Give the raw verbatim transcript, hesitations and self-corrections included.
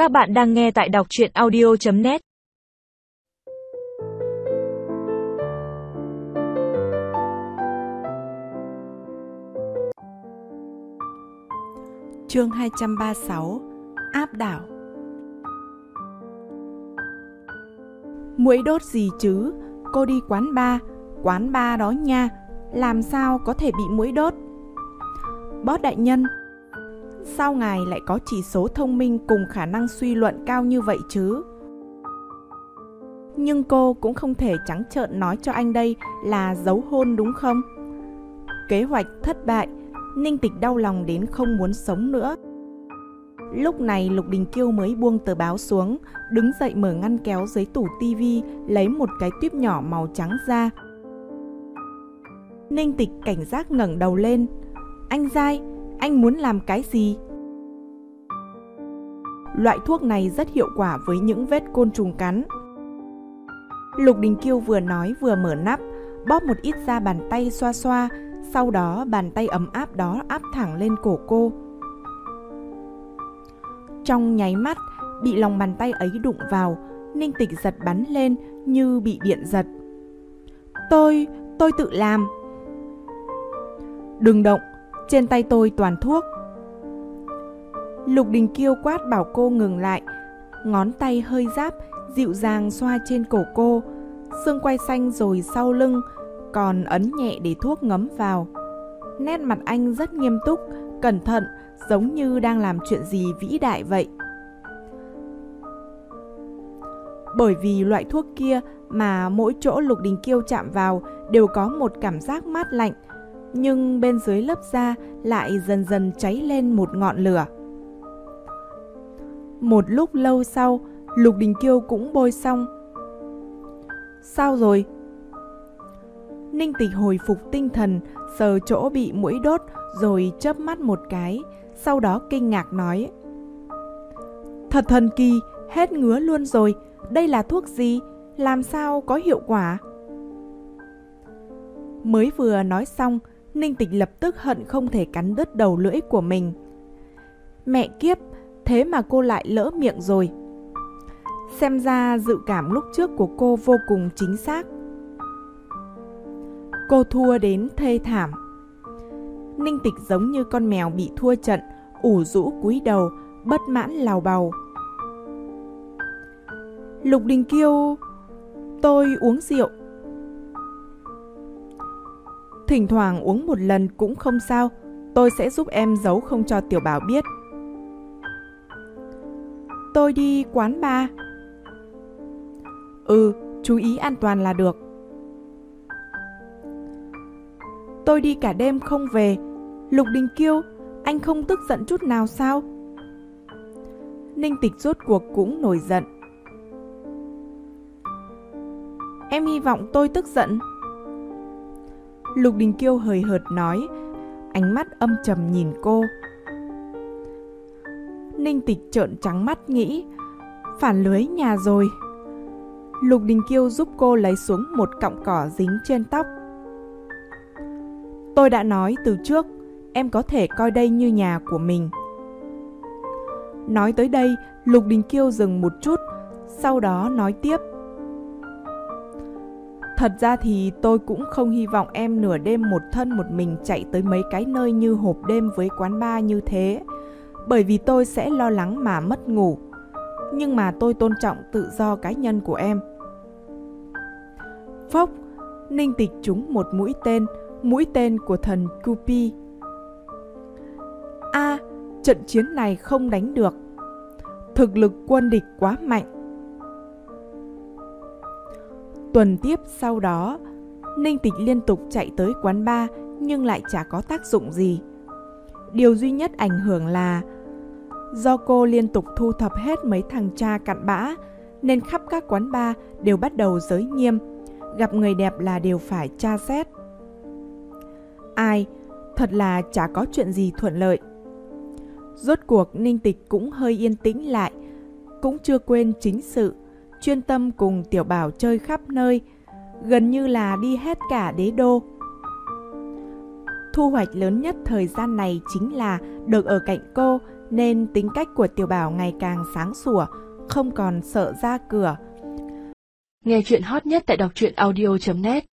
Các bạn đang nghe tại đọc truyện audio chấm net. Chương hai trăm ba mươi sáu. Áp đảo. Muỗi đốt gì chứ? Cô đi quán bar, quán bar đó nha, làm sao có thể bị muỗi đốt? Boss đại nhân, sao ngài lại có chỉ số thông minh cùng khả năng suy luận cao như vậy chứ? Nhưng cô cũng không thể trắng trợn nói cho anh đây là giấu hôn đúng không? Kế hoạch thất bại, Ninh Tịch đau lòng đến không muốn sống nữa. Lúc này Lục Đình Kiêu mới buông tờ báo xuống, đứng dậy mở ngăn kéo dưới tủ tivi, lấy một cái tuyếp nhỏ màu trắng ra. Ninh Tịch cảnh giác ngẩng đầu lên. Anh dai, anh muốn làm cái gì? Loại thuốc này rất hiệu quả với những vết côn trùng cắn. Lục Đình Kiêu vừa nói vừa mở nắp, bóp một ít ra bàn tay xoa xoa, sau đó bàn tay ấm áp đó áp thẳng lên cổ cô. Trong nháy mắt, bị lòng bàn tay ấy đụng vào, Ninh Tịch giật bắn lên như bị điện giật. Tôi, tôi tự làm. Đừng động, trên tay tôi toàn thuốc. Lục Đình Kiêu quát bảo cô ngừng lại, ngón tay hơi ráp, dịu dàng xoa trên cổ cô, xương quai xanh rồi sau lưng, còn ấn nhẹ để thuốc ngấm vào. Nét mặt anh rất nghiêm túc, cẩn thận, giống như đang làm chuyện gì vĩ đại vậy. Bởi vì loại thuốc kia mà mỗi chỗ Lục Đình Kiêu chạm vào đều có một cảm giác mát lạnh, nhưng bên dưới lớp da lại dần dần cháy lên một ngọn lửa. Một lúc lâu sau, Lục Đình Kiêu cũng bôi xong. Sao rồi? Ninh Tịch hồi phục tinh thần, sờ chỗ bị muỗi đốt rồi chớp mắt một cái, sau đó kinh ngạc nói: Thật thần kỳ, hết ngứa luôn rồi, đây là thuốc gì? Làm sao có hiệu quả? Mới vừa nói xong, Ninh Tịch lập tức hận không thể cắn đứt đầu lưỡi của mình. Mẹ kiếp, thế mà cô lại lỡ miệng rồi. Xem ra dự cảm lúc trước của cô vô cùng chính xác. Cô thua đến thê thảm. Ninh Tịch giống như con mèo bị thua trận, ủ rũ cúi đầu, bất mãn lào bào. Lục Đình Kiêu, tôi uống rượu. Thỉnh thoảng uống một lần cũng không sao, tôi sẽ giúp em giấu không cho Tiểu Bảo biết. Tôi đi quán bar. Ừ, chú ý an toàn là được. Tôi đi cả đêm không về. Lục Đình Kiêu, anh không tức giận chút nào sao? Ninh Tịch rốt cuộc cũng nổi giận. Em hy vọng tôi tức giận. Lục Đình Kiêu hời hợt nói, ánh mắt âm trầm nhìn cô. Ninh Tịch trợn trắng mắt nghĩ, phản lưới nhà rồi. Lục Đình Kiêu giúp cô lấy xuống một cọng cỏ dính trên tóc. Tôi đã nói từ trước, em có thể coi đây như nhà của mình. Nói tới đây, Lục Đình Kiêu dừng một chút, sau đó nói tiếp. Thật ra thì tôi cũng không hy vọng em nửa đêm một thân một mình chạy tới mấy cái nơi như hộp đêm với quán bar như thế, bởi vì tôi sẽ lo lắng mà mất ngủ. Nhưng mà tôi tôn trọng tự do cá nhân của em. Phốc, Ninh Tịch trúng một mũi tên, mũi tên của thần Cupi. A, à, trận chiến này không đánh được. Thực lực quân địch quá mạnh. Tuần tiếp sau đó, Ninh Tịch liên tục chạy tới quán bar nhưng lại chả có tác dụng gì. Điều duy nhất ảnh hưởng là do cô liên tục thu thập hết mấy thằng cha cặn bã, nên khắp các quán bar đều bắt đầu giới nghiêm, gặp người đẹp là đều phải tra xét. Ai, thật là chả có chuyện gì thuận lợi. Rốt cuộc Ninh Tịch cũng hơi yên tĩnh lại, cũng chưa quên chính sự, chuyên tâm cùng Tiểu Bảo chơi khắp nơi, gần như là đi hết cả đế đô. Thu hoạch lớn nhất thời gian này chính là được ở cạnh cô, nên tính cách của Tiểu Bảo ngày càng sáng sủa, không còn sợ ra cửa. Nghe chuyện hot nhất tại đọc truyện audio chấm net.